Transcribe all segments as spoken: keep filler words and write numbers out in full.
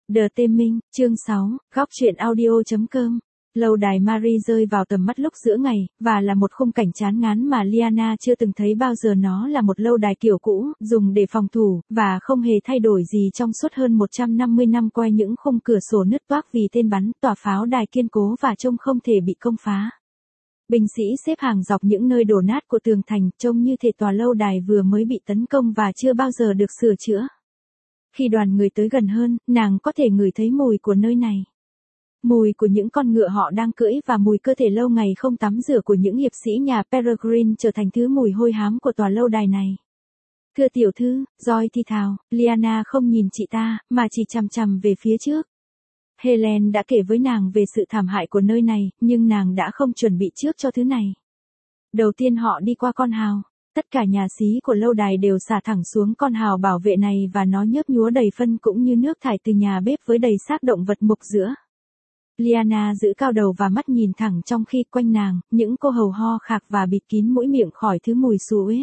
The Taming, chương sáu, góc truyện audio.com. Lâu đài Marie rơi vào tầm mắt lúc giữa ngày, và là một khung cảnh chán ngán mà Lyanna chưa từng thấy bao giờ. Nó là một lâu đài kiểu cũ, dùng để phòng thủ, và không hề thay đổi gì trong suốt hơn một trăm năm mươi năm qua. Những khung cửa sổ nứt toác vì tên bắn, tòa pháo đài kiên cố và trông không thể bị công phá. Binh sĩ xếp hàng dọc những nơi đổ nát của tường thành, trông như thể tòa lâu đài vừa mới bị tấn công và chưa bao giờ được sửa chữa. Khi đoàn người tới gần hơn, nàng có thể ngửi thấy mùi của nơi này. Mùi của những con ngựa họ đang cưỡi và mùi cơ thể lâu ngày không tắm rửa của những hiệp sĩ nhà Peregrine trở thành thứ mùi hôi hám của tòa lâu đài này. Thưa tiểu thư, Joy thi thào, Lyanna không nhìn chị ta, mà chỉ chằm chằm về phía trước. Helen đã kể với nàng về sự thảm hại của nơi này, nhưng nàng đã không chuẩn bị trước cho thứ này. Đầu tiên họ đi qua con hào. Tất cả nhà xí của lâu đài đều xả thẳng xuống con hào bảo vệ này và nó nhớp nhúa đầy phân cũng như nước thải từ nhà bếp với đầy xác động vật mục giữa. Lyanna giữ cao đầu và mắt nhìn thẳng trong khi quanh nàng, những cô hầu ho khạc và bịt kín mũi miệng khỏi thứ mùi xú uế.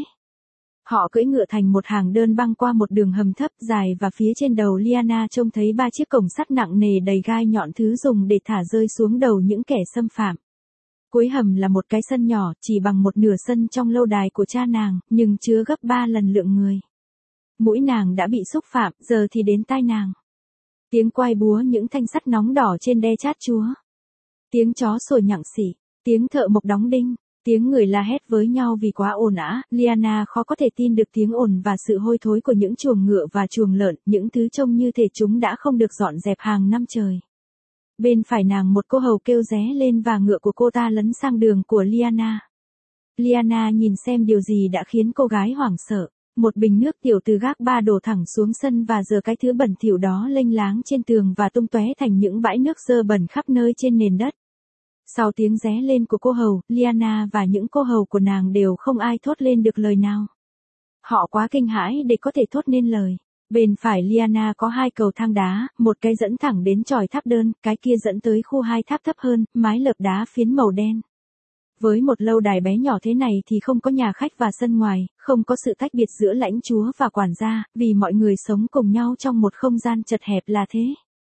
Họ cưỡi ngựa thành một hàng đơn băng qua một đường hầm thấp dài và phía trên đầu Lyanna trông thấy ba chiếc cổng sắt nặng nề đầy gai nhọn, thứ dùng để thả rơi xuống đầu những kẻ xâm phạm. Cuối hầm là một cái sân nhỏ, chỉ bằng một nửa sân trong lâu đài của cha nàng, nhưng chứa gấp ba lần lượng người. Mũi nàng đã bị xúc phạm, giờ thì đến tai nàng. Tiếng quai búa những thanh sắt nóng đỏ trên đe chát chúa. Tiếng chó sủa nhặng xỉ, tiếng thợ mộc đóng đinh, tiếng người la hét với nhau vì quá ồn ào. Lyanna khó có thể tin được tiếng ồn và sự hôi thối của những chuồng ngựa và chuồng lợn, những thứ trông như thể chúng đã không được dọn dẹp hàng năm trời. Bên phải nàng một cô hầu kêu ré lên và ngựa của cô ta lấn sang đường của Lyanna. Lyanna nhìn xem điều gì đã khiến cô gái hoảng sợ. Một bình nước tiểu từ gác ba đổ thẳng xuống sân và giờ cái thứ bẩn thỉu đó lênh láng trên tường và tung tóe thành những bãi nước dơ bẩn khắp nơi trên nền đất. Sau tiếng ré lên của cô hầu, Lyanna và những cô hầu của nàng đều không ai thốt lên được lời nào. Họ quá kinh hãi để có thể thốt nên lời. Bên phải Lyanna có hai cầu thang đá, một cái dẫn thẳng đến chòi tháp đơn, cái kia dẫn tới khu hai tháp thấp hơn, mái lợp đá phiến màu đen. Với một lâu đài bé nhỏ thế này thì không có nhà khách và sân ngoài, không có sự tách biệt giữa lãnh chúa và quản gia, vì mọi người sống cùng nhau trong một không gian chật hẹp là thế.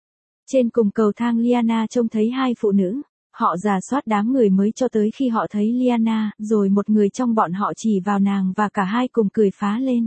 Trên cùng cầu thang Lyanna trông thấy hai phụ nữ. Họ rà soát đám người mới cho tới khi họ thấy Lyanna, rồi một người trong bọn họ chỉ vào nàng và cả hai cùng cười phá lên.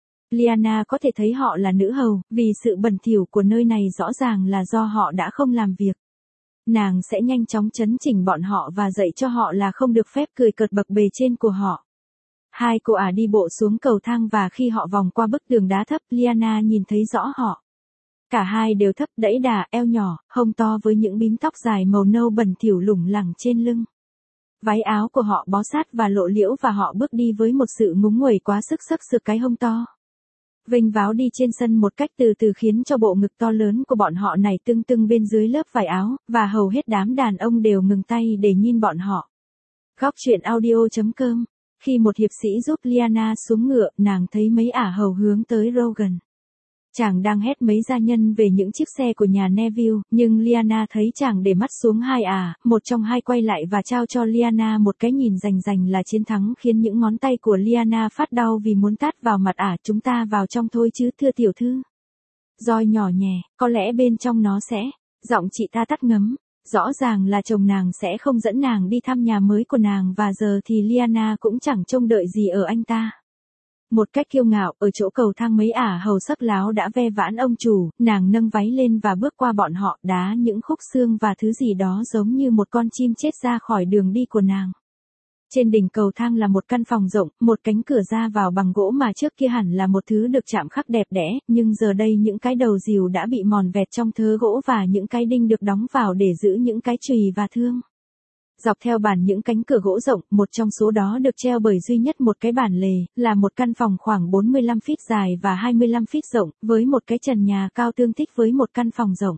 Lyanna có thể thấy họ là nữ hầu, vì sự bẩn thỉu của nơi này rõ ràng là do họ đã không làm việc. Nàng sẽ nhanh chóng chấn chỉnh bọn họ và dạy cho họ là không được phép cười cợt bậc bề trên của họ. Hai cô ả đi bộ xuống cầu thang và khi họ vòng qua bức tường đá thấp, Lyanna nhìn thấy rõ họ. Cả hai đều thấp, đẫy đà, eo nhỏ, hông to với những bím tóc dài màu nâu bẩn thỉu lủng lẳng trên lưng. Váy áo của họ bó sát và lộ liễu và họ bước đi với một sự ngúng nguẩy quá sức xấp xược cái hông to. Vênh váo đi trên sân một cách từ từ khiến cho bộ ngực to lớn của bọn họ này tưng tưng bên dưới lớp vải áo, và hầu hết đám đàn ông đều ngừng tay để nhìn bọn họ. Góc truyện audio.com. Khi một hiệp sĩ giúp Lyanna xuống ngựa, nàng thấy mấy ả hầu hướng tới Rogan. Chàng đang hét mấy gia nhân về những chiếc xe của nhà Neville, nhưng Lyanna thấy chàng để mắt xuống hai ả, một trong hai quay lại và trao cho Lyanna một cái nhìn rành rành là chiến thắng khiến những ngón tay của Lyanna phát đau vì muốn tát vào mặt ả. Chúng ta vào trong thôi chứ thưa tiểu thư. Joy nhỏ nhẹ, có lẽ bên trong nó sẽ, giọng chị ta tắt ngấm. Rõ ràng là chồng nàng sẽ không dẫn nàng đi thăm nhà mới của nàng và giờ thì Lyanna cũng chẳng trông đợi gì ở anh ta. Một cách kiêu ngạo, ở chỗ cầu thang mấy ả hầu sắc láo đã ve vãn ông chủ, nàng nâng váy lên và bước qua bọn họ, đá những khúc xương và thứ gì đó giống như một con chim chết ra khỏi đường đi của nàng. Trên đỉnh cầu thang là một căn phòng rộng, một cánh cửa ra vào bằng gỗ mà trước kia hẳn là một thứ được chạm khắc đẹp đẽ, nhưng giờ đây những cái đầu rìu đã bị mòn vẹt trong thớ gỗ và những cái đinh được đóng vào để giữ những cái chùy và thương. Dọc theo bản những cánh cửa gỗ rộng, một trong số đó được treo bởi duy nhất một cái bản lề, là một căn phòng khoảng bốn mươi lăm feet dài và hai mươi lăm feet rộng, với một cái trần nhà cao tương thích với một căn phòng rộng.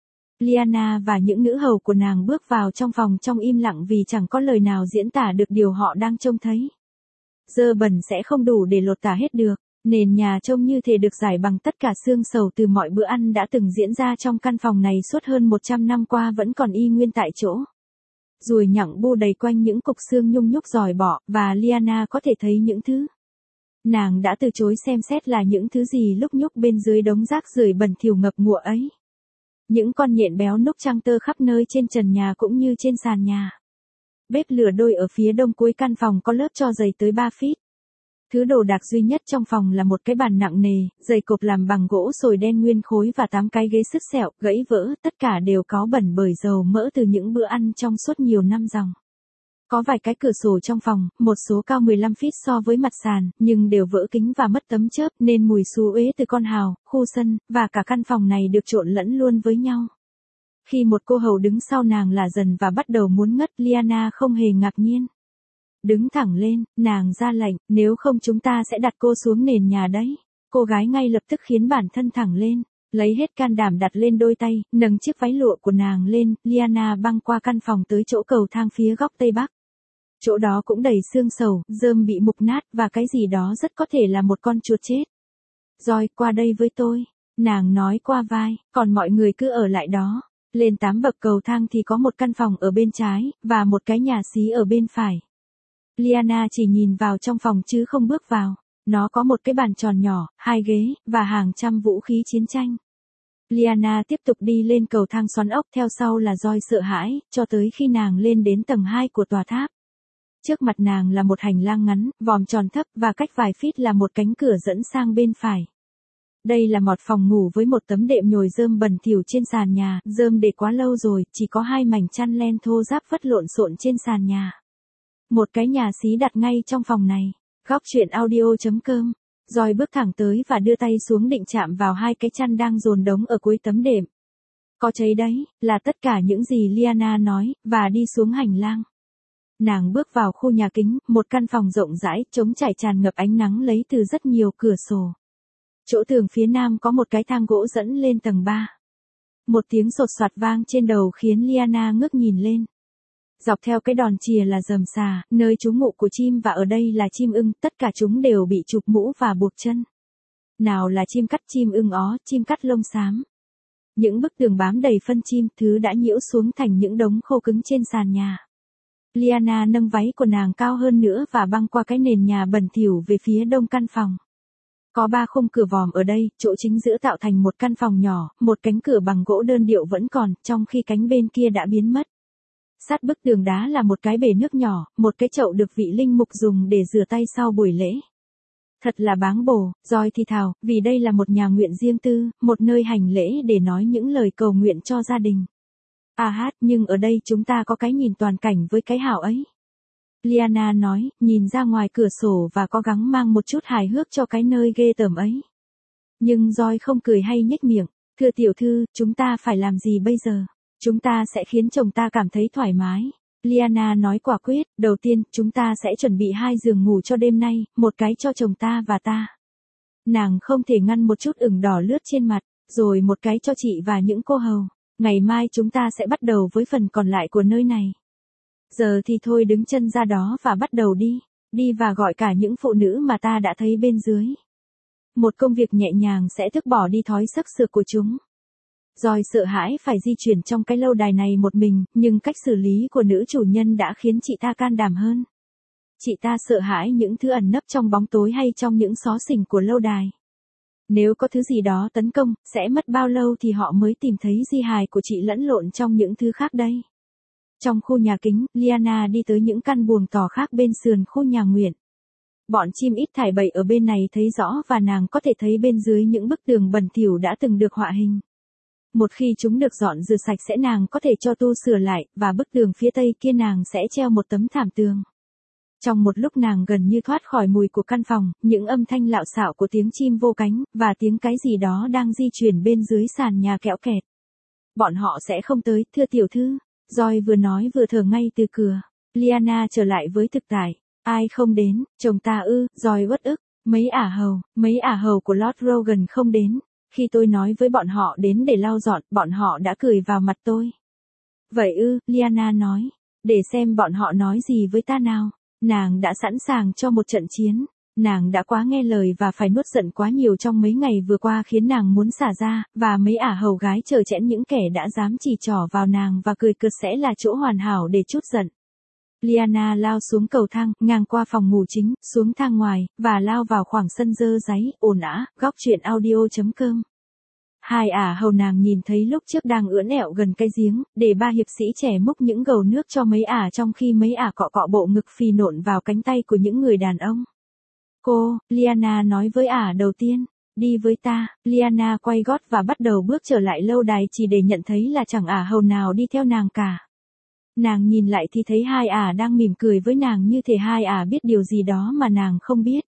Lyanna và những nữ hầu của nàng bước vào trong phòng trong im lặng vì chẳng có lời nào diễn tả được điều họ đang trông thấy. Dơ bẩn sẽ không đủ để lột tả hết được, nền nhà trông như thể được rải bằng tất cả xương sầu từ mọi bữa ăn đã từng diễn ra trong căn phòng này suốt hơn một trăm năm qua vẫn còn y nguyên tại chỗ. Ruồi nhặng bu đầy quanh những cục xương nhung nhúc giòi bọ, và Lyanna có thể thấy những thứ nàng đã từ chối xem xét là những thứ gì lúc nhúc bên dưới đống rác rưởi bẩn thỉu ngập ngụa ấy. Những con nhện béo núc trăng tơ khắp nơi trên trần nhà cũng như trên sàn nhà. Bếp lửa đôi ở phía đông cuối căn phòng có lớp tro dày tới ba feet. Thứ đồ đạc duy nhất trong phòng là một cái bàn nặng nề, dày cộp làm bằng gỗ sồi đen nguyên khối và tám cái ghế sứt sẹo, gãy vỡ, tất cả đều có bẩn bởi dầu mỡ từ những bữa ăn trong suốt nhiều năm dòng. Có vài cái cửa sổ trong phòng, một số cao mười lăm feet so với mặt sàn, nhưng đều vỡ kính và mất tấm chớp nên mùi xú uế từ con hào, khu sân, và cả căn phòng này được trộn lẫn luôn với nhau. Khi một cô hầu đứng sau nàng là dần và bắt đầu muốn ngất, Liana không hề ngạc nhiên. Đứng thẳng lên, nàng ra lệnh, nếu không chúng ta sẽ đặt cô xuống nền nhà đấy. Cô gái ngay lập tức khiến bản thân thẳng lên, lấy hết can đảm đặt lên đôi tay, nâng chiếc váy lụa của nàng lên, Liana băng qua căn phòng tới chỗ cầu thang phía góc tây bắc. Chỗ đó cũng đầy xương sầu, rơm bị mục nát và cái gì đó rất có thể là một con chuột chết. Rồi, qua đây với tôi, nàng nói qua vai, còn mọi người cứ ở lại đó. Lên tám bậc cầu thang thì có một căn phòng ở bên trái, và một cái nhà xí ở bên phải. Liana chỉ nhìn vào trong phòng chứ không bước vào. Nó có một cái bàn tròn nhỏ, hai ghế, và hàng trăm vũ khí chiến tranh. Liana tiếp tục đi lên cầu thang xoắn ốc, theo sau là Joy sợ hãi, cho tới khi nàng lên đến tầng hai của tòa tháp. Trước mặt nàng là một hành lang ngắn, vòm tròn thấp và cách vài feet là một cánh cửa dẫn sang bên phải. Đây là một phòng ngủ với một tấm đệm nhồi rơm bẩn thỉu trên sàn nhà, rơm để quá lâu rồi, chỉ có hai mảnh chăn len thô ráp vất lộn xộn trên sàn nhà. Một cái nhà xí đặt ngay trong phòng này. Góc truyện audio chấm com. Rồi bước thẳng tới và đưa tay xuống định chạm vào hai cái chăn đang dồn đống ở cuối tấm đệm. Có cháy đấy, là tất cả những gì Liana nói, và đi xuống hành lang. Nàng bước vào khu nhà kính, một căn phòng rộng rãi, trống trải tràn ngập ánh nắng lấy từ rất nhiều cửa sổ. Chỗ tường phía nam có một cái thang gỗ dẫn lên tầng ba. Một tiếng sột soạt vang trên đầu khiến Liana ngước nhìn lên. Dọc theo cái đòn chìa là rầm xà, nơi trú ngụ của chim, và ở đây là chim ưng, tất cả chúng đều bị chụp mũ và buộc chân. Nào là chim cắt, chim ưng ó, chim cắt lông xám. Những bức tường bám đầy phân chim, thứ đã nhiễu xuống thành những đống khô cứng trên sàn nhà. Liana nâng váy của nàng cao hơn nữa và băng qua cái nền nhà bẩn thỉu về phía đông căn phòng. Có ba khung cửa vòm ở đây, chỗ chính giữa tạo thành một căn phòng nhỏ, một cánh cửa bằng gỗ đơn điệu vẫn còn, trong khi cánh bên kia đã biến mất. Sát bức tường đá là một cái bể nước nhỏ, một cái chậu được vị linh mục dùng để rửa tay sau buổi lễ. Thật là báng bổ, Joy thì thào, vì đây là một nhà nguyện riêng tư, một nơi hành lễ để nói những lời cầu nguyện cho gia đình. À hát, nhưng ở đây chúng ta có cái nhìn toàn cảnh với cái hào ấy. Liana nói, nhìn ra ngoài cửa sổ và cố gắng mang một chút hài hước cho cái nơi ghê tởm ấy. Nhưng Joy không cười hay nhếch miệng, thưa tiểu thư, chúng ta phải làm gì bây giờ? Chúng ta sẽ khiến chồng ta cảm thấy thoải mái. Liana nói quả quyết, đầu tiên, chúng ta sẽ chuẩn bị hai giường ngủ cho đêm nay, một cái cho chồng ta và ta. Nàng không thể ngăn một chút ửng đỏ lướt trên mặt, rồi một cái cho chị và những cô hầu. Ngày mai chúng ta sẽ bắt đầu với phần còn lại của nơi này. Giờ thì thôi đứng chân ra đó và bắt đầu đi. Đi và gọi cả những phụ nữ mà ta đã thấy bên dưới. Một công việc nhẹ nhàng sẽ thức bỏ đi thói sắc sược của chúng. Joy sợ hãi phải di chuyển trong cái lâu đài này một mình, nhưng cách xử lý của nữ chủ nhân đã khiến chị ta can đảm hơn. Chị ta sợ hãi những thứ ẩn nấp trong bóng tối hay trong những xó xỉnh của lâu đài. Nếu có thứ gì đó tấn công, sẽ mất bao lâu thì họ mới tìm thấy di hài của chị lẫn lộn trong những thứ khác đây. Trong khu nhà kính, Liana đi tới những căn buồng tỏ khác bên sườn khu nhà nguyện. Bọn chim ít thải bậy ở bên này thấy rõ và nàng có thể thấy bên dưới những bức tường bẩn thỉu đã từng được họa hình. Một khi chúng được dọn rửa sạch sẽ nàng có thể cho tu sửa lại, và bức tường phía tây kia nàng sẽ treo một tấm thảm tường. Trong một lúc nàng gần như thoát khỏi mùi của căn phòng, những âm thanh lạo xạo của tiếng chim vô cánh, và tiếng cái gì đó đang di chuyển bên dưới sàn nhà kẽo kẹt. Bọn họ sẽ không tới, thưa tiểu thư. Joy vừa nói vừa thở ngay từ cửa. Liana trở lại với thực tại. Ai không đến, chồng ta ư, Joy uất ức. Mấy ả hầu, mấy ả hầu của Lord Rogan không đến. Khi tôi nói với bọn họ đến để lau dọn, bọn họ đã cười vào mặt tôi. Vậy ư, Liana nói. Để xem bọn họ nói gì với ta nào. Nàng đã sẵn sàng cho một trận chiến. Nàng đã quá nghe lời và phải nuốt giận quá nhiều trong mấy ngày vừa qua khiến nàng muốn xả ra, và mấy ả hầu gái chờ chẽn những kẻ đã dám chỉ trỏ vào nàng và cười cợt sẽ là chỗ hoàn hảo để trút giận. Liana lao xuống cầu thang, ngang qua phòng ngủ chính, xuống thang ngoài, và lao vào khoảng sân dơ dáy, ồn ào. Góc truyện audio chấm com Hai ả hầu nàng nhìn thấy lúc trước đang ưỡn ẹo gần cái giếng, để ba hiệp sĩ trẻ múc những gầu nước cho mấy ả trong khi mấy ả cọ cọ bộ ngực phì nộn vào cánh tay của những người đàn ông. Cô, Lyanna nói với ả đầu tiên, đi với ta. Lyanna quay gót và bắt đầu bước trở lại lâu đài chỉ để nhận thấy là chẳng ả hầu nào đi theo nàng cả. Nàng nhìn lại thì thấy hai ả đang mỉm cười với nàng như thể hai ả biết điều gì đó mà nàng không biết.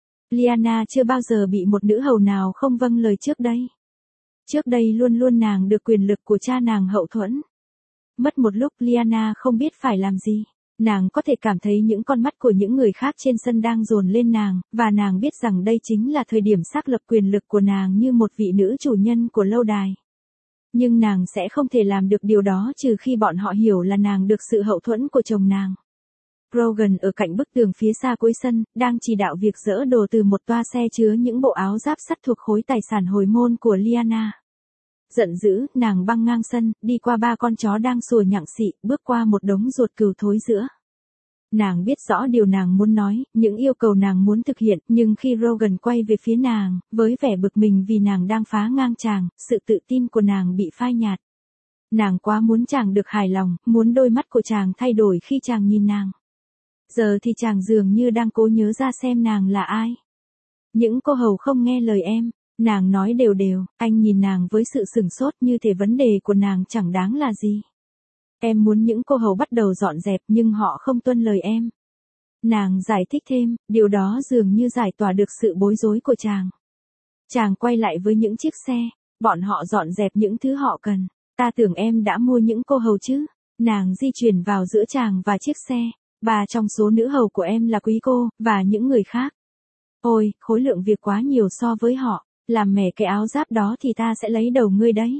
Lyanna chưa bao giờ bị một nữ hầu nào không vâng lời trước đây. Trước đây luôn luôn nàng được quyền lực của cha nàng hậu thuẫn. Mất một lúc Lyanna không biết phải làm gì. Nàng có thể cảm thấy những con mắt của những người khác trên sân đang dồn lên nàng, và nàng biết rằng đây chính là thời điểm xác lập quyền lực của nàng như một vị nữ chủ nhân của lâu đài. Nhưng nàng sẽ không thể làm được điều đó trừ khi bọn họ hiểu là nàng được sự hậu thuẫn của chồng nàng. Rogan ở cạnh bức tường phía xa cuối sân, đang chỉ đạo việc dỡ đồ từ một toa xe chứa những bộ áo giáp sắt thuộc khối tài sản hồi môn của Lyanna. Giận dữ, nàng băng ngang sân, đi qua ba con chó đang sủa nhặng xị, bước qua một đống ruột cừu thối rữa. Nàng biết rõ điều nàng muốn nói, những yêu cầu nàng muốn thực hiện, nhưng khi Rogan quay về phía nàng, với vẻ bực mình vì nàng đang phá ngang chàng, sự tự tin của nàng bị phai nhạt. Nàng quá muốn chàng được hài lòng, muốn đôi mắt của chàng thay đổi khi chàng nhìn nàng. Giờ thì chàng dường như đang cố nhớ ra xem nàng là ai. Những cô hầu không nghe lời em. Nàng nói đều đều, anh nhìn nàng với sự sửng sốt như thể vấn đề của nàng chẳng đáng là gì. Em muốn những cô hầu bắt đầu dọn dẹp nhưng họ không tuân lời em. Nàng giải thích thêm, điều đó dường như giải tỏa được sự bối rối của chàng. Chàng quay lại với những chiếc xe, bọn họ dọn dẹp những thứ họ cần. Ta tưởng em đã mua những cô hầu chứ. Nàng di chuyển vào giữa chàng và chiếc xe. Ba trong số nữ hầu của em là quý cô, và những người khác. Ôi, khối lượng việc quá nhiều so với họ. Làm mẻ cái áo giáp đó thì ta sẽ lấy đầu ngươi đấy.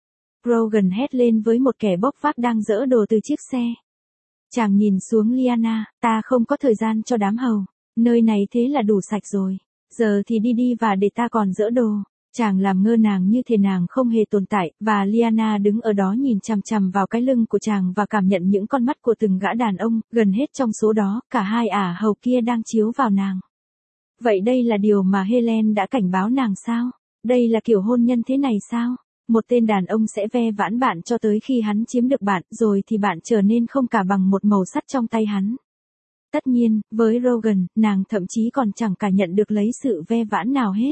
Rogan hét lên với một kẻ bốc vác đang dỡ đồ từ chiếc xe. Chàng nhìn xuống Lyanna, ta không có thời gian cho đám hầu. Nơi này thế là đủ sạch rồi. Giờ thì đi đi và để ta còn dỡ đồ. Chàng làm ngơ nàng như thể nàng không hề tồn tại, và Lyanna đứng ở đó nhìn chằm chằm vào cái lưng của chàng và cảm nhận những con mắt của từng gã đàn ông, gần hết trong số đó, cả hai ả hầu kia đang chiếu vào nàng. Vậy đây là điều mà Helen đã cảnh báo nàng sao? Đây là kiểu hôn nhân thế này sao? Một tên đàn ông sẽ ve vãn bạn cho tới khi hắn chiếm được bạn, rồi thì bạn trở nên không cả bằng một mẩu sắt trong tay hắn. Tất nhiên, với Rogan, nàng thậm chí còn chẳng cả nhận được lấy sự ve vãn nào hết.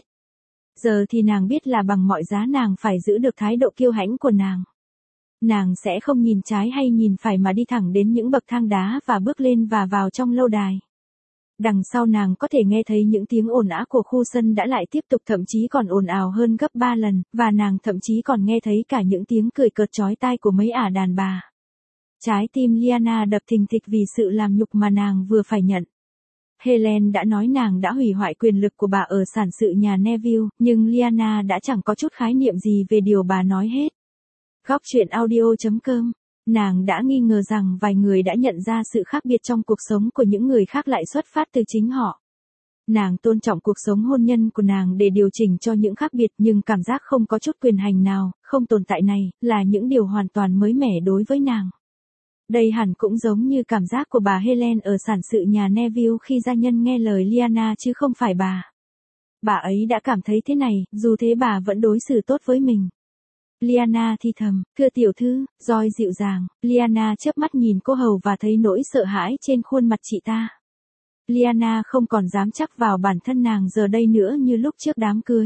Giờ thì nàng biết là bằng mọi giá nàng phải giữ được thái độ kiêu hãnh của nàng. Nàng sẽ không nhìn trái hay nhìn phải mà đi thẳng đến những bậc thang đá và bước lên và vào trong lâu đài. Đằng sau nàng có thể nghe thấy những tiếng ồn ào của khu sân đã lại tiếp tục, thậm chí còn ồn ào hơn gấp ba lần, và nàng thậm chí còn nghe thấy cả những tiếng cười cợt chói tai của mấy ả đàn bà. Trái tim Lyanna đập thình thịch vì sự làm nhục mà nàng vừa phải nhận. Helen đã nói nàng đã hủy hoại quyền lực của bà ở sản sự nhà Neville, nhưng Lyanna đã chẳng có chút khái niệm gì về điều bà nói hết. Góc truyện audio chấm com. Nàng đã nghi ngờ rằng vài người đã nhận ra sự khác biệt trong cuộc sống của những người khác lại xuất phát từ chính họ. Nàng tôn trọng cuộc sống hôn nhân của nàng để điều chỉnh cho những khác biệt, nhưng cảm giác không có chút quyền hành nào, không tồn tại này, là những điều hoàn toàn mới mẻ đối với nàng. Đây hẳn cũng giống như cảm giác của bà Helen ở sản sự nhà Neville khi gia nhân nghe lời Lyanna chứ không phải bà. Bà ấy đã cảm thấy thế này, dù thế bà vẫn đối xử tốt với mình. Lyanna thì thầm, thưa tiểu thư, Joy dịu dàng. Lyanna chớp mắt nhìn cô hầu và thấy nỗi sợ hãi trên khuôn mặt chị ta. Lyanna không còn dám chắc vào bản thân nàng giờ đây nữa như lúc trước đám cưới.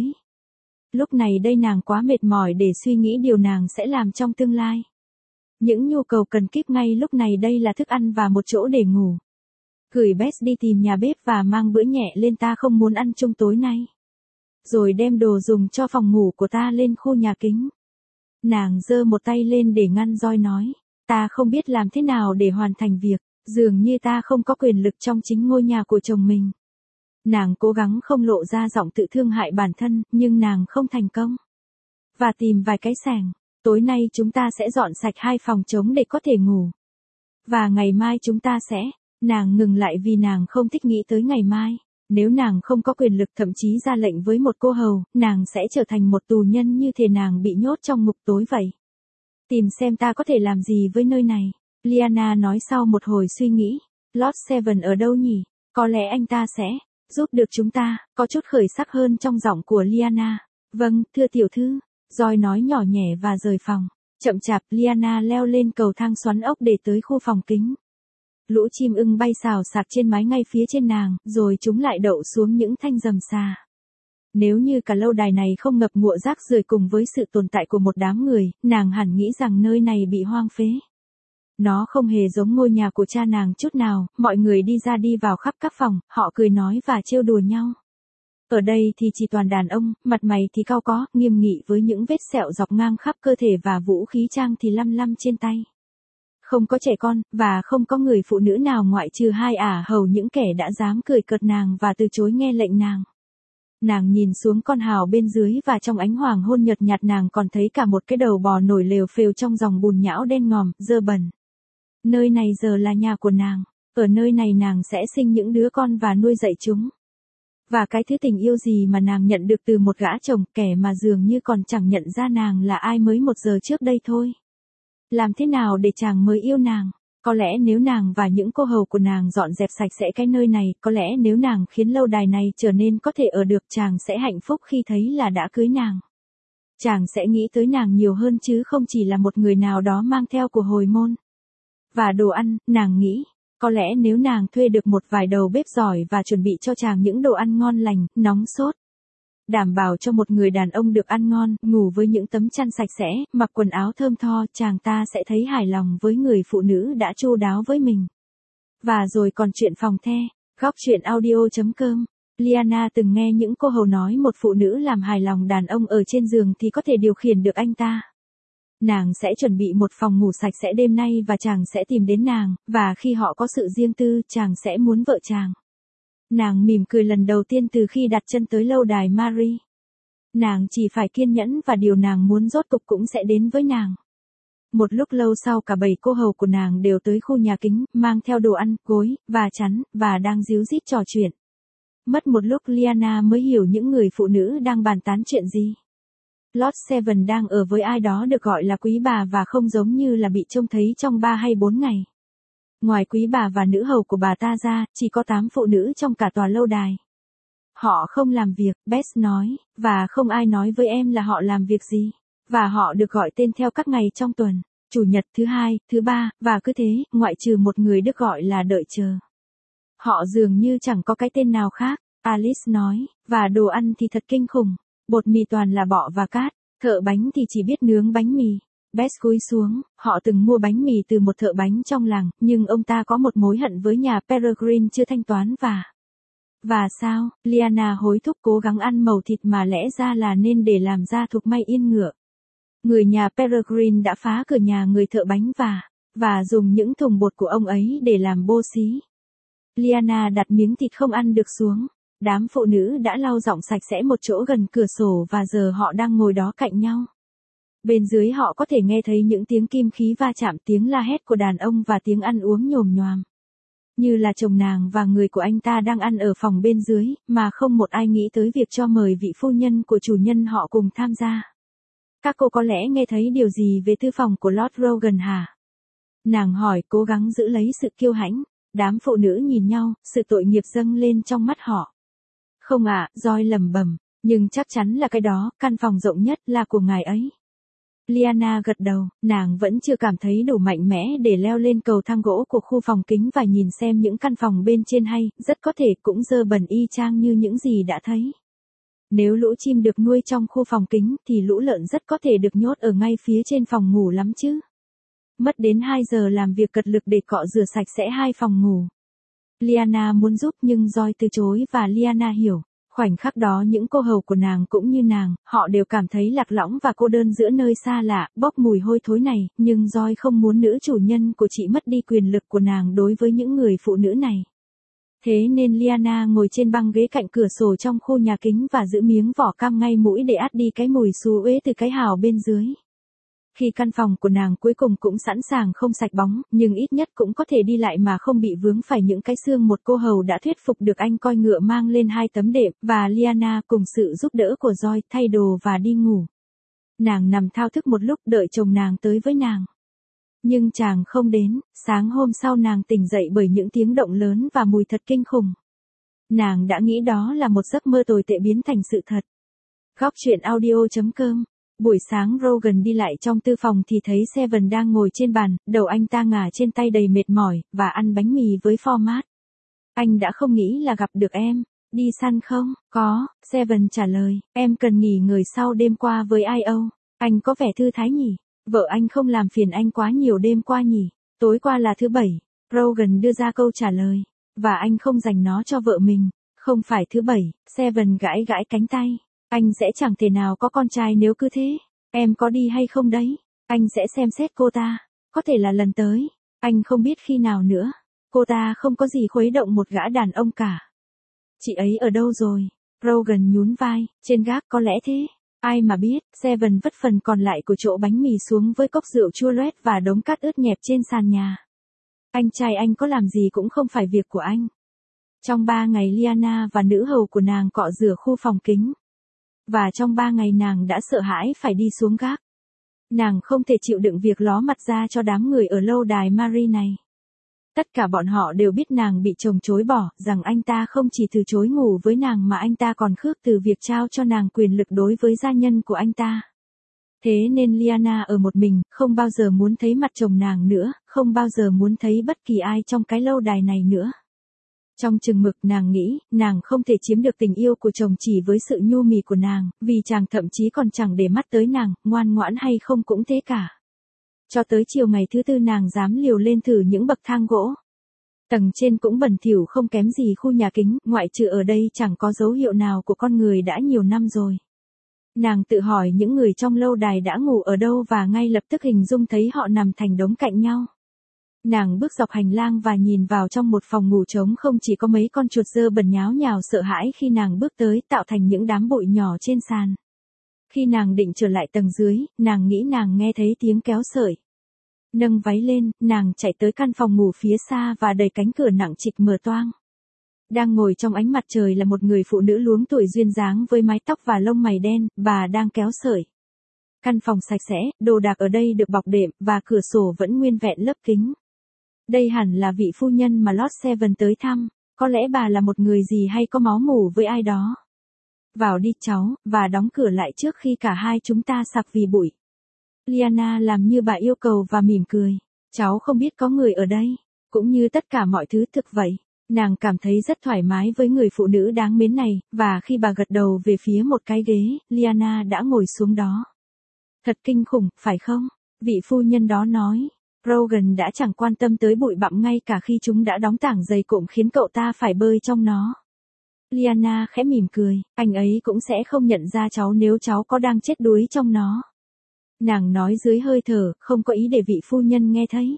Lúc này đây nàng quá mệt mỏi để suy nghĩ điều nàng sẽ làm trong tương lai. Những nhu cầu cần kíp ngay lúc này đây là thức ăn và một chỗ để ngủ. Gửi Bess đi tìm nhà bếp và mang bữa nhẹ lên, ta không muốn ăn chung tối nay. Rồi đem đồ dùng cho phòng ngủ của ta lên khu nhà kính. Nàng giơ một tay lên để ngăn Joy nói, ta không biết làm thế nào để hoàn thành việc, dường như ta không có quyền lực trong chính ngôi nhà của chồng mình. Nàng cố gắng không lộ ra giọng tự thương hại bản thân, nhưng nàng không thành công. Và tìm vài cái xẻng, tối nay chúng ta sẽ dọn sạch hai phòng trống để có thể ngủ. Và ngày mai chúng ta sẽ, nàng ngừng lại vì nàng không thích nghĩ tới ngày mai. Nếu nàng không có quyền lực thậm chí ra lệnh với một cô hầu, nàng sẽ trở thành một tù nhân như thể nàng bị nhốt trong ngục tối vậy. Tìm xem ta có thể làm gì với nơi này. Lyanna nói sau một hồi suy nghĩ. Lord Seven ở đâu nhỉ? Có lẽ anh ta sẽ giúp được chúng ta, có chút khởi sắc hơn trong giọng của Lyanna. Vâng, thưa tiểu thư. Joy nói nhỏ nhẹ và rời phòng. Chậm chạp, Liana leo lên cầu thang xoắn ốc để tới khu phòng kính. Lũ chim ưng bay xào xạc trên mái ngay phía trên nàng, rồi chúng lại đậu xuống những thanh rầm xà. Nếu như cả lâu đài này không ngập ngụa rác rưởi cùng với sự tồn tại của một đám người, nàng hẳn nghĩ rằng nơi này bị hoang phế. Nó không hề giống ngôi nhà của cha nàng chút nào, mọi người đi ra đi vào khắp các phòng, họ cười nói và trêu đùa nhau. Ở đây thì chỉ toàn đàn ông, mặt mày thì cao có, nghiêm nghị với những vết sẹo dọc ngang khắp cơ thể và vũ khí trang thì lăm lăm trên tay. Không có trẻ con, và không có người phụ nữ nào ngoại trừ hai ả hầu những kẻ đã dám cười cợt nàng và từ chối nghe lệnh nàng. Nàng nhìn xuống con hào bên dưới và trong ánh hoàng hôn nhợt nhạt nàng còn thấy cả một cái đầu bò nổi lều phều trong dòng bùn nhão đen ngòm, dơ bẩn. Nơi này giờ là nhà của nàng, ở nơi này nàng sẽ sinh những đứa con và nuôi dạy chúng. Và cái thứ tình yêu gì mà nàng nhận được từ một gã chồng, kẻ mà dường như còn chẳng nhận ra nàng là ai mới một giờ trước đây thôi. Làm thế nào để chàng mới yêu nàng? Có lẽ nếu nàng và những cô hầu của nàng dọn dẹp sạch sẽ cái nơi này, có lẽ nếu nàng khiến lâu đài này trở nên có thể ở được, chàng sẽ hạnh phúc khi thấy là đã cưới nàng. Chàng sẽ nghĩ tới nàng nhiều hơn chứ không chỉ là một người nào đó mang theo của hồi môn. Và đồ ăn, nàng nghĩ, có lẽ nếu nàng thuê được một vài đầu bếp giỏi và chuẩn bị cho chàng những đồ ăn ngon lành, nóng sốt. Đảm bảo cho một người đàn ông được ăn ngon, ngủ với những tấm chăn sạch sẽ, mặc quần áo thơm tho, chàng ta sẽ thấy hài lòng với người phụ nữ đã chu đáo với mình. Và rồi còn chuyện phòng the, góc chuyện audio chấm com. Liana từng nghe những cô hầu nói một phụ nữ làm hài lòng đàn ông ở trên giường thì có thể điều khiển được anh ta. Nàng sẽ chuẩn bị một phòng ngủ sạch sẽ đêm nay và chàng sẽ tìm đến nàng, và khi họ có sự riêng tư, chàng sẽ muốn vợ chàng. Nàng mỉm cười lần đầu tiên từ khi đặt chân tới lâu đài Marie. Nàng chỉ phải kiên nhẫn và điều nàng muốn rốt cục cũng sẽ đến với nàng. Một lúc lâu sau cả bảy cô hầu của nàng đều tới khu nhà kính, mang theo đồ ăn, gối, và chắn, và đang díu dít trò chuyện. Mất một lúc Liana mới hiểu những người phụ nữ đang bàn tán chuyện gì. Lord Seven đang ở với ai đó được gọi là quý bà và không giống như là bị trông thấy trong ba hay bốn ngày. Ngoài quý bà và nữ hầu của bà ta ra, chỉ có tám phụ nữ trong cả tòa lâu đài. Họ không làm việc, Bess nói, và không ai nói với em là họ làm việc gì. Và họ được gọi tên theo các ngày trong tuần, chủ nhật, thứ hai, thứ ba, và cứ thế, ngoại trừ một người được gọi là đợi chờ. Họ dường như chẳng có cái tên nào khác, Alice nói, và đồ ăn thì thật kinh khủng. Bột mì toàn là bọ và cát, thợ bánh thì chỉ biết nướng bánh mì. Bess cúi xuống, họ từng mua bánh mì từ một thợ bánh trong làng, nhưng ông ta có một mối hận với nhà Peregrine chưa thanh toán và... Và sao, Liana hối thúc cố gắng ăn mẩu thịt mà lẽ ra là nên để làm ra thuộc may yên ngựa. Người nhà Peregrine đã phá cửa nhà người thợ bánh và... và dùng những thùng bột của ông ấy để làm bô xí. Liana đặt miếng thịt không ăn được xuống. Đám phụ nữ đã lau dọn sạch sẽ một chỗ gần cửa sổ và giờ họ đang ngồi đó cạnh nhau. Bên dưới họ có thể nghe thấy những tiếng kim khí va chạm, tiếng la hét của đàn ông và tiếng ăn uống nhồm nhoàm. Như là chồng nàng và người của anh ta đang ăn ở phòng bên dưới, mà không một ai nghĩ tới việc cho mời vị phu nhân của chủ nhân họ cùng tham gia. Các cô có lẽ nghe thấy điều gì về thư phòng của Lord Rogan hả? Nàng hỏi, cố gắng giữ lấy sự kiêu hãnh. Đám phụ nữ nhìn nhau, sự tội nghiệp dâng lên trong mắt họ. Không ạ, à, Joy lẩm bẩm, nhưng chắc chắn là cái đó, căn phòng rộng nhất là của ngài ấy. Liana gật đầu, nàng vẫn chưa cảm thấy đủ mạnh mẽ để leo lên cầu thang gỗ của khu phòng kính và nhìn xem những căn phòng bên trên hay, rất có thể cũng dơ bẩn y chang như những gì đã thấy. Nếu lũ chim được nuôi trong khu phòng kính thì lũ lợn rất có thể được nhốt ở ngay phía trên phòng ngủ lắm chứ. Mất đến hai giờ làm việc cật lực để cọ rửa sạch sẽ hai phòng ngủ. Liana muốn giúp nhưng Joy từ chối và Liana hiểu. Khoảnh khắc đó những cô hầu của nàng cũng như nàng, họ đều cảm thấy lạc lõng và cô đơn giữa nơi xa lạ, bốc mùi hôi thối này, nhưng Joy không muốn nữ chủ nhân của chị mất đi quyền lực của nàng đối với những người phụ nữ này. Thế nên Liana ngồi trên băng ghế cạnh cửa sổ trong khu nhà kính và giữ miếng vỏ cam ngay mũi để át đi cái mùi xú uế từ cái hào bên dưới. Khi căn phòng của nàng cuối cùng cũng sẵn sàng không sạch bóng, nhưng ít nhất cũng có thể đi lại mà không bị vướng phải những cái xương, một cô hầu đã thuyết phục được anh coi ngựa mang lên hai tấm đệm, và Liana cùng sự giúp đỡ của Joy thay đồ và đi ngủ. Nàng nằm thao thức một lúc đợi chồng nàng tới với nàng. Nhưng chàng không đến, sáng hôm sau nàng tỉnh dậy bởi những tiếng động lớn và mùi thật kinh khủng. Nàng đã nghĩ đó là một giấc mơ tồi tệ biến thành sự thật. Góc chuyện audio chấm com Buổi sáng Rogan đi lại trong tư phòng thì thấy Seven đang ngồi trên bàn, đầu anh ta ngả trên tay đầy mệt mỏi, và ăn bánh mì với format. Anh đã không nghĩ là gặp được em. Đi săn không? Có, Seven trả lời, em cần nghỉ ngơi sau đêm qua với i o. Anh có vẻ thư thái nhỉ? Vợ anh không làm phiền anh quá nhiều đêm qua nhỉ? Tối qua là thứ bảy. Rogan đưa ra câu trả lời. Và anh không dành nó cho vợ mình. Không phải thứ bảy, Seven gãi gãi cánh tay. Anh sẽ chẳng thể nào có con trai nếu cứ thế. Em có đi hay không đấy? Anh sẽ xem xét cô ta. Có thể là lần tới. Anh không biết khi nào nữa. Cô ta không có gì khuấy động một gã đàn ông cả. Chị ấy ở đâu rồi? Rogan nhún vai, trên gác có lẽ thế. Ai mà biết, Seven vứt phần còn lại của chỗ bánh mì xuống với cốc rượu chua loét và đống cát ướt nhẹp trên sàn nhà. Anh trai anh có làm gì cũng không phải việc của anh. Trong ba ngày Liana và nữ hầu của nàng cọ rửa khu phòng kính. Và trong ba ngày nàng đã sợ hãi phải đi xuống gác. Nàng không thể chịu đựng việc ló mặt ra cho đám người ở lâu đài Marie này. Tất cả bọn họ đều biết nàng bị chồng chối bỏ, rằng anh ta không chỉ từ chối ngủ với nàng mà anh ta còn khước từ việc trao cho nàng quyền lực đối với gia nhân của anh ta. Thế nên Liana ở một mình, không bao giờ muốn thấy mặt chồng nàng nữa, không bao giờ muốn thấy bất kỳ ai trong cái lâu đài này nữa. Trong chừng mực nàng nghĩ, nàng không thể chiếm được tình yêu của chồng chỉ với sự nhu mì của nàng, vì chàng thậm chí còn chẳng để mắt tới nàng, ngoan ngoãn hay không cũng thế cả. Cho tới chiều ngày thứ tư nàng dám liều lên thử những bậc thang gỗ. Tầng trên cũng bẩn thỉu không kém gì khu nhà kính, ngoại trừ ở đây chẳng có dấu hiệu nào của con người đã nhiều năm rồi. Nàng tự hỏi những người trong lâu đài đã ngủ ở đâu và ngay lập tức hình dung thấy họ nằm thành đống cạnh nhau. Nàng bước dọc hành lang và nhìn vào trong một phòng ngủ trống không chỉ có mấy con chuột dơ bẩn nháo nhào sợ hãi khi nàng bước tới tạo thành những đám bụi nhỏ trên sàn. Khi nàng định trở lại tầng dưới, nàng nghĩ nàng nghe thấy tiếng kéo sợi. Nâng váy lên, nàng chạy tới căn phòng ngủ phía xa và đẩy cánh cửa nặng trịch mở toang. Đang ngồi trong ánh mặt trời là một người phụ nữ luống tuổi duyên dáng với mái tóc và lông mày đen, bà đang kéo sợi. Căn phòng sạch sẽ, đồ đạc ở đây được bọc đệm và cửa sổ vẫn nguyên vẹn lớp kính. Đây hẳn là vị phu nhân mà Lord Seven tới thăm, có lẽ bà là một người gì hay có máu mủ với ai đó. Vào đi cháu, và đóng cửa lại trước khi cả hai chúng ta sặc vì bụi. Liana làm như bà yêu cầu và mỉm cười. Cháu không biết có người ở đây, cũng như tất cả mọi thứ thực vậy. Nàng cảm thấy rất thoải mái với người phụ nữ đáng mến này, và khi bà gật đầu về phía một cái ghế, Liana đã ngồi xuống đó. Thật kinh khủng, phải không? Vị phu nhân đó nói. Rogan đã chẳng quan tâm tới bụi bặm ngay cả khi chúng đã đóng tảng dày cộm khiến cậu ta phải bơi trong nó. Liana khẽ mỉm cười, anh ấy cũng sẽ không nhận ra cháu nếu cháu có đang chết đuối trong nó. Nàng nói dưới hơi thở, không có ý để vị phu nhân nghe thấy.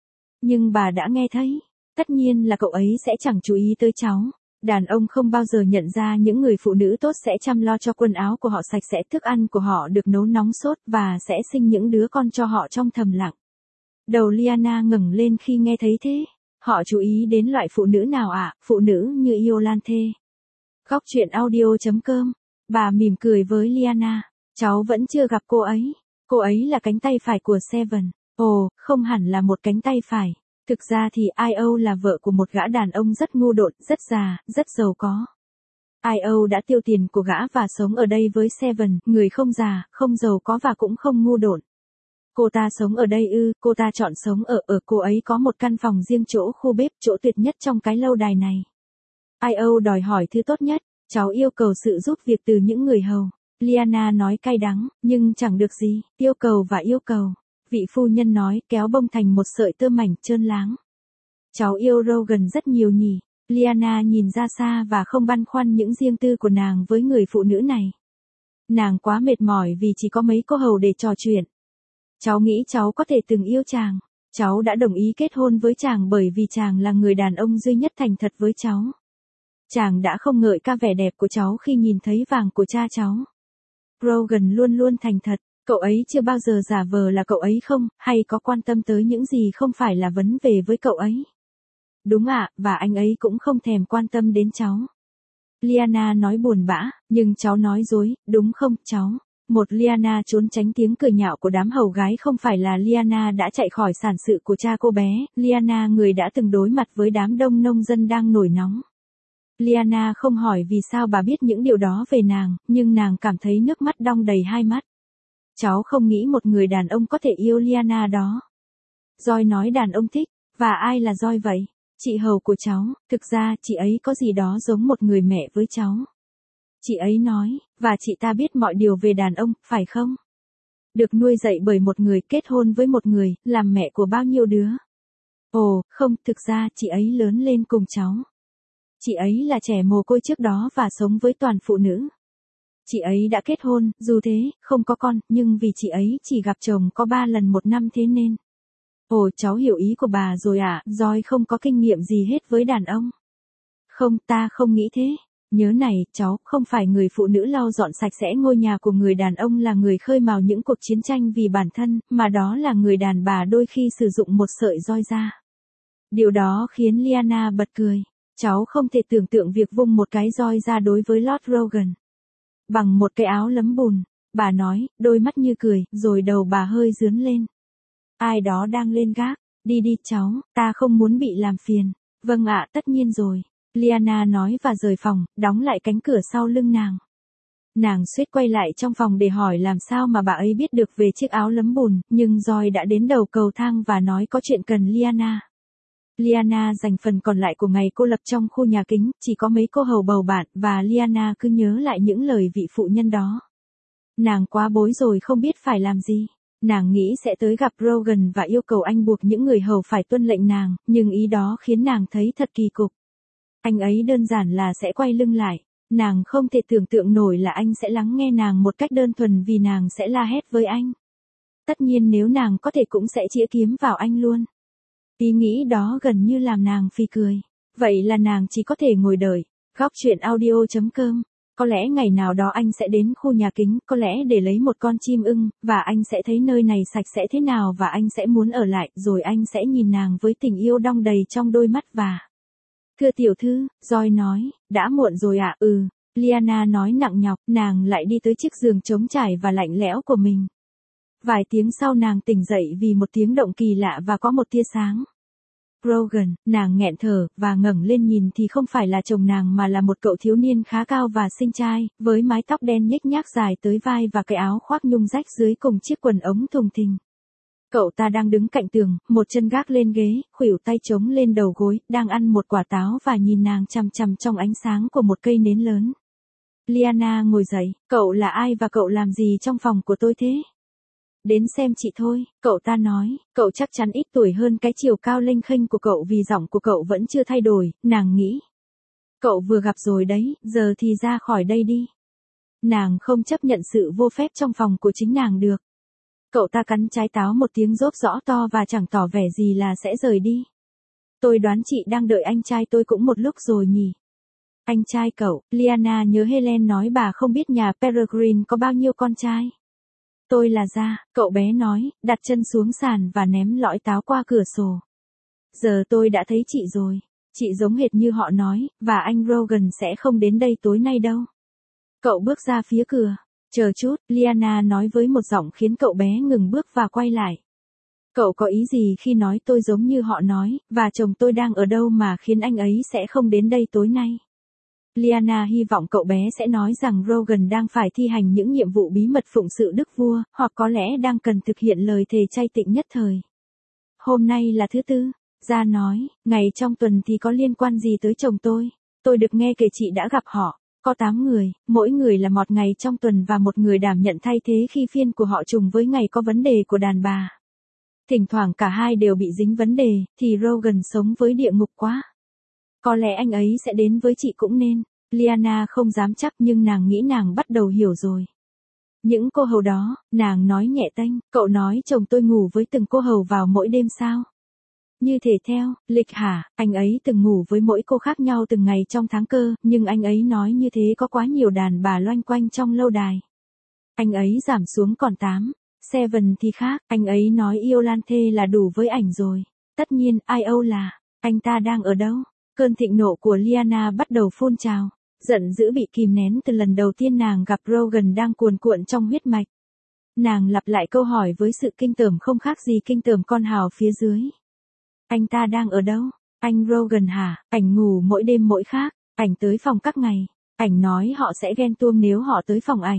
Nhưng bà đã nghe thấy. Tất nhiên là cậu ấy sẽ chẳng chú ý tới cháu. Đàn ông không bao giờ nhận ra những người phụ nữ tốt sẽ chăm lo cho quần áo của họ sạch sẽ, thức ăn của họ được nấu nóng sốt và sẽ sinh những đứa con cho họ trong thầm lặng. Đầu Liana ngẩng lên khi nghe thấy thế. Họ chú ý đến loại phụ nữ nào ạ? À? Phụ nữ như Iolanthe. Góc truyện audio chấm com. Bà mỉm cười với Liana. Cháu vẫn chưa gặp cô ấy. Cô ấy là cánh tay phải của Seven. Ồ, không hẳn là một cánh tay phải. Thực ra thì i o là vợ của một gã đàn ông rất ngu độn, rất già, rất giàu có. i o đã tiêu tiền của gã và sống ở đây với Seven, người không già, không giàu có và cũng không ngu độn. Cô ta sống ở đây ư, cô ta chọn sống ở ở cô ấy có một căn phòng riêng chỗ khu bếp, chỗ tuyệt nhất trong cái lâu đài này. i o đòi hỏi thứ tốt nhất, cháu yêu cầu sự giúp việc từ những người hầu. Liana nói cay đắng, nhưng chẳng được gì, yêu cầu và yêu cầu. Vị phu nhân nói, kéo bông thành một sợi tơ mảnh trơn láng. Cháu yêu Rogan rất nhiều nhỉ. Liana nhìn ra xa và không băn khoăn những riêng tư của nàng với người phụ nữ này. Nàng quá mệt mỏi vì chỉ có mấy cô hầu để trò chuyện. Cháu nghĩ cháu có thể từng yêu chàng. Cháu đã đồng ý kết hôn với chàng bởi vì chàng là người đàn ông duy nhất thành thật với cháu. Chàng đã không ngợi ca vẻ đẹp của cháu khi nhìn thấy vàng của cha cháu. Rogan luôn luôn thành thật. Cậu ấy chưa bao giờ giả vờ là cậu ấy không, hay có quan tâm tới những gì không phải là vấn đề với cậu ấy. Đúng ạ, à, và anh ấy cũng không thèm quan tâm đến cháu. Liana nói buồn bã, nhưng cháu nói dối, đúng không, cháu? Một Liana trốn tránh tiếng cười nhạo của đám hầu gái không phải là Liana đã chạy khỏi sản sự của cha cô bé, Liana người đã từng đối mặt với đám đông nông dân đang nổi nóng. Liana không hỏi vì sao bà biết những điều đó về nàng, nhưng nàng cảm thấy nước mắt đong đầy hai mắt. Cháu không nghĩ một người đàn ông có thể yêu Liana đó. Joy nói đàn ông thích, và ai là Joy vậy? Chị hầu của cháu, thực ra chị ấy có gì đó giống một người mẹ với cháu. Chị ấy nói, và chị ta biết mọi điều về đàn ông, phải không? Được nuôi dạy bởi một người, kết hôn với một người, làm mẹ của bao nhiêu đứa? Ồ, không, thực ra chị ấy lớn lên cùng cháu. Chị ấy là trẻ mồ côi trước đó và sống với toàn phụ nữ. Chị ấy đã kết hôn, dù thế, không có con, nhưng vì chị ấy chỉ gặp chồng có ba lần một năm thế nên. Ồ, cháu hiểu ý của bà rồi ạ, à, Joy không có kinh nghiệm gì hết với đàn ông. Không, ta không nghĩ thế. Nhớ này, cháu, không phải người phụ nữ lau dọn sạch sẽ ngôi nhà của người đàn ông là người khơi mào những cuộc chiến tranh vì bản thân, mà đó là người đàn bà đôi khi sử dụng một sợi roi da. Điều đó khiến Liana bật cười. Cháu không thể tưởng tượng việc vung một cái roi ra đối với Lord Rogan. Bằng một cái áo lấm bùn, bà nói, đôi mắt như cười, rồi đầu bà hơi dướn lên. Ai đó đang lên gác, đi đi cháu, ta không muốn bị làm phiền. Vâng ạ, tất nhiên rồi. Liana nói và rời phòng, đóng lại cánh cửa sau lưng nàng. Nàng suýt quay lại trong phòng để hỏi làm sao mà bà ấy biết được về chiếc áo lấm bùn, nhưng Joy đã đến đầu cầu thang và nói có chuyện cần Liana. Liana dành phần còn lại của ngày cô lập trong khu nhà kính, chỉ có mấy cô hầu bầu bạn, và Liana cứ nhớ lại những lời vị phụ nhân đó. Nàng quá bối rồi không biết phải làm gì. Nàng nghĩ sẽ tới gặp Rogan và yêu cầu anh buộc những người hầu phải tuân lệnh nàng, nhưng ý đó khiến nàng thấy thật kỳ cục. Anh ấy đơn giản là sẽ quay lưng lại. Nàng không thể tưởng tượng nổi là anh sẽ lắng nghe nàng một cách đơn thuần vì nàng sẽ la hét với anh. Tất nhiên nếu nàng có thể cũng sẽ chĩa kiếm vào anh luôn. Ý nghĩ đó gần như làm nàng phì cười. Vậy là nàng chỉ có thể ngồi đợi. Góc truyện audio chấm com. Có lẽ ngày nào đó anh sẽ đến khu nhà kính, có lẽ để lấy một con chim ưng, và anh sẽ thấy nơi này sạch sẽ thế nào và anh sẽ muốn ở lại, rồi anh sẽ nhìn nàng với tình yêu đong đầy trong đôi mắt và... Thưa tiểu thư, Joy nói, đã muộn rồi ạ, à? Ừ. Liana nói nặng nhọc, nàng lại đi tới chiếc giường trống trải và lạnh lẽo của mình. Vài tiếng sau nàng tỉnh dậy vì một tiếng động kỳ lạ và có một tia sáng. Rogan, nàng nghẹn thở, và ngẩng lên nhìn thì không phải là chồng nàng mà là một cậu thiếu niên khá cao và xinh trai, với mái tóc đen nhếch nhác dài tới vai và cái áo khoác nhung rách dưới cùng chiếc quần ống thùng thình. Cậu ta đang đứng cạnh tường, một chân gác lên ghế, khuỷu tay chống lên đầu gối, đang ăn một quả táo và nhìn nàng chằm chằm trong ánh sáng của một cây nến lớn. Liana ngồi dậy, cậu là ai và cậu làm gì trong phòng của tôi thế? Đến xem chị thôi, cậu ta nói, cậu chắc chắn ít tuổi hơn cái chiều cao lênh khênh của cậu vì giọng của cậu vẫn chưa thay đổi, nàng nghĩ. Cậu vừa gặp rồi đấy, giờ thì ra khỏi đây đi. Nàng không chấp nhận sự vô phép trong phòng của chính nàng được. Cậu ta cắn trái táo một tiếng rốp rõ to và chẳng tỏ vẻ gì là sẽ rời đi. Tôi đoán chị đang đợi anh trai tôi cũng một lúc rồi nhỉ. Anh trai cậu, Liana nhớ Helen nói bà không biết nhà Peregrine có bao nhiêu con trai. Tôi là Ra, cậu bé nói, đặt chân xuống sàn và ném lõi táo qua cửa sổ. Giờ tôi đã thấy chị rồi. Chị giống hệt như họ nói, và anh Rogan sẽ không đến đây tối nay đâu. Cậu bước ra phía cửa. Chờ chút, Liana nói với một giọng khiến cậu bé ngừng bước và quay lại. Cậu có ý gì khi nói tôi giống như họ nói, và chồng tôi đang ở đâu mà khiến anh ấy sẽ không đến đây tối nay? Liana hy vọng cậu bé sẽ nói rằng Rogan đang phải thi hành những nhiệm vụ bí mật phụng sự đức vua, hoặc có lẽ đang cần thực hiện lời thề chay tịnh nhất thời. Hôm nay là thứ tư, Ra nói, ngày trong tuần thì có liên quan gì tới chồng tôi? Tôi được nghe kể chị đã gặp họ. Có tám người, mỗi người là một ngày trong tuần và một người đảm nhận thay thế khi phiên của họ trùng với ngày có vấn đề của đàn bà. Thỉnh thoảng cả hai đều bị dính vấn đề, thì Rogan sống với địa ngục quá. Có lẽ anh ấy sẽ đến với chị cũng nên. Liana không dám chắc nhưng nàng nghĩ nàng bắt đầu hiểu rồi. Những cô hầu đó, nàng nói nhẹ tênh, cậu nói chồng tôi ngủ với từng cô hầu vào mỗi đêm sao? Như thể theo, lịch hả, anh ấy từng ngủ với mỗi cô khác nhau từng ngày trong tháng cơ, nhưng anh ấy nói như thế có quá nhiều đàn bà loanh quanh trong lâu đài. Anh ấy giảm xuống còn tám. Seven thì khác, anh ấy nói Iolanthe là đủ với ảnh rồi. Tất nhiên, ai âu là, anh ta đang ở đâu? Cơn thịnh nộ của Liana bắt đầu phun trào. Giận dữ bị kìm nén từ lần đầu tiên nàng gặp Rogan đang cuồn cuộn trong huyết mạch. Nàng lặp lại câu hỏi với sự kinh tởm không khác gì kinh tởm con hào phía dưới. Anh ta đang ở đâu? Anh Rogan hả? Ảnh ngủ mỗi đêm mỗi khác. Ảnh tới phòng các ngày. Ảnh nói họ sẽ ghen tuông nếu họ tới phòng ảnh.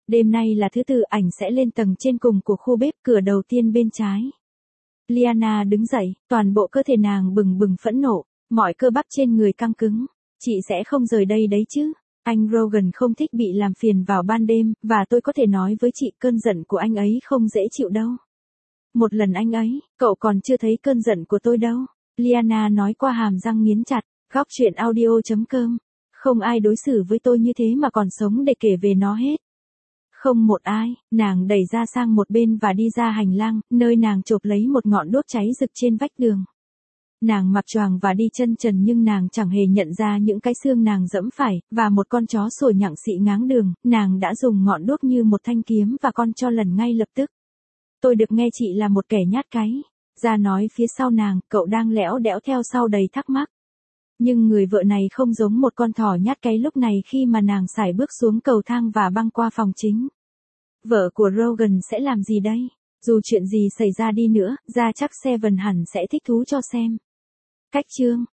Đêm nay là thứ tư, ảnh sẽ lên tầng trên cùng của khu bếp, cửa đầu tiên bên trái. Liana đứng dậy, toàn bộ cơ thể nàng bừng bừng phẫn nộ, mọi cơ bắp trên người căng cứng. Chị sẽ không rời đây đấy chứ. Anh Rogan không thích bị làm phiền vào ban đêm, và tôi có thể nói với chị cơn giận của anh ấy không dễ chịu đâu. Một lần anh ấy, cậu còn chưa thấy cơn giận của tôi đâu. Liana nói qua hàm răng nghiến chặt. Góc truyện audio chấm com. Không ai đối xử với tôi như thế mà còn sống để kể về nó hết. Không một ai. Nàng đẩy ra sang một bên và đi ra hành lang, nơi nàng chộp lấy một ngọn đuốc cháy rực trên vách đường. Nàng mặc choàng và đi chân trần nhưng nàng chẳng hề nhận ra những cái xương nàng dẫm phải, và một con chó sủa nhặng xị ngáng đường, nàng đã dùng ngọn đuốc như một thanh kiếm và con cho lần ngay lập tức. Tôi được nghe chị là một kẻ nhát cái. Ra nói phía sau nàng, cậu đang lẽo đẽo theo sau đầy thắc mắc. Nhưng người vợ này không giống một con thỏ nhát cái lúc này khi mà nàng sải bước xuống cầu thang và băng qua phòng chính. Vợ của Rogan sẽ làm gì đây? Dù chuyện gì xảy ra đi nữa, ra chắc Seven hẳn sẽ thích thú cho xem. Cách chương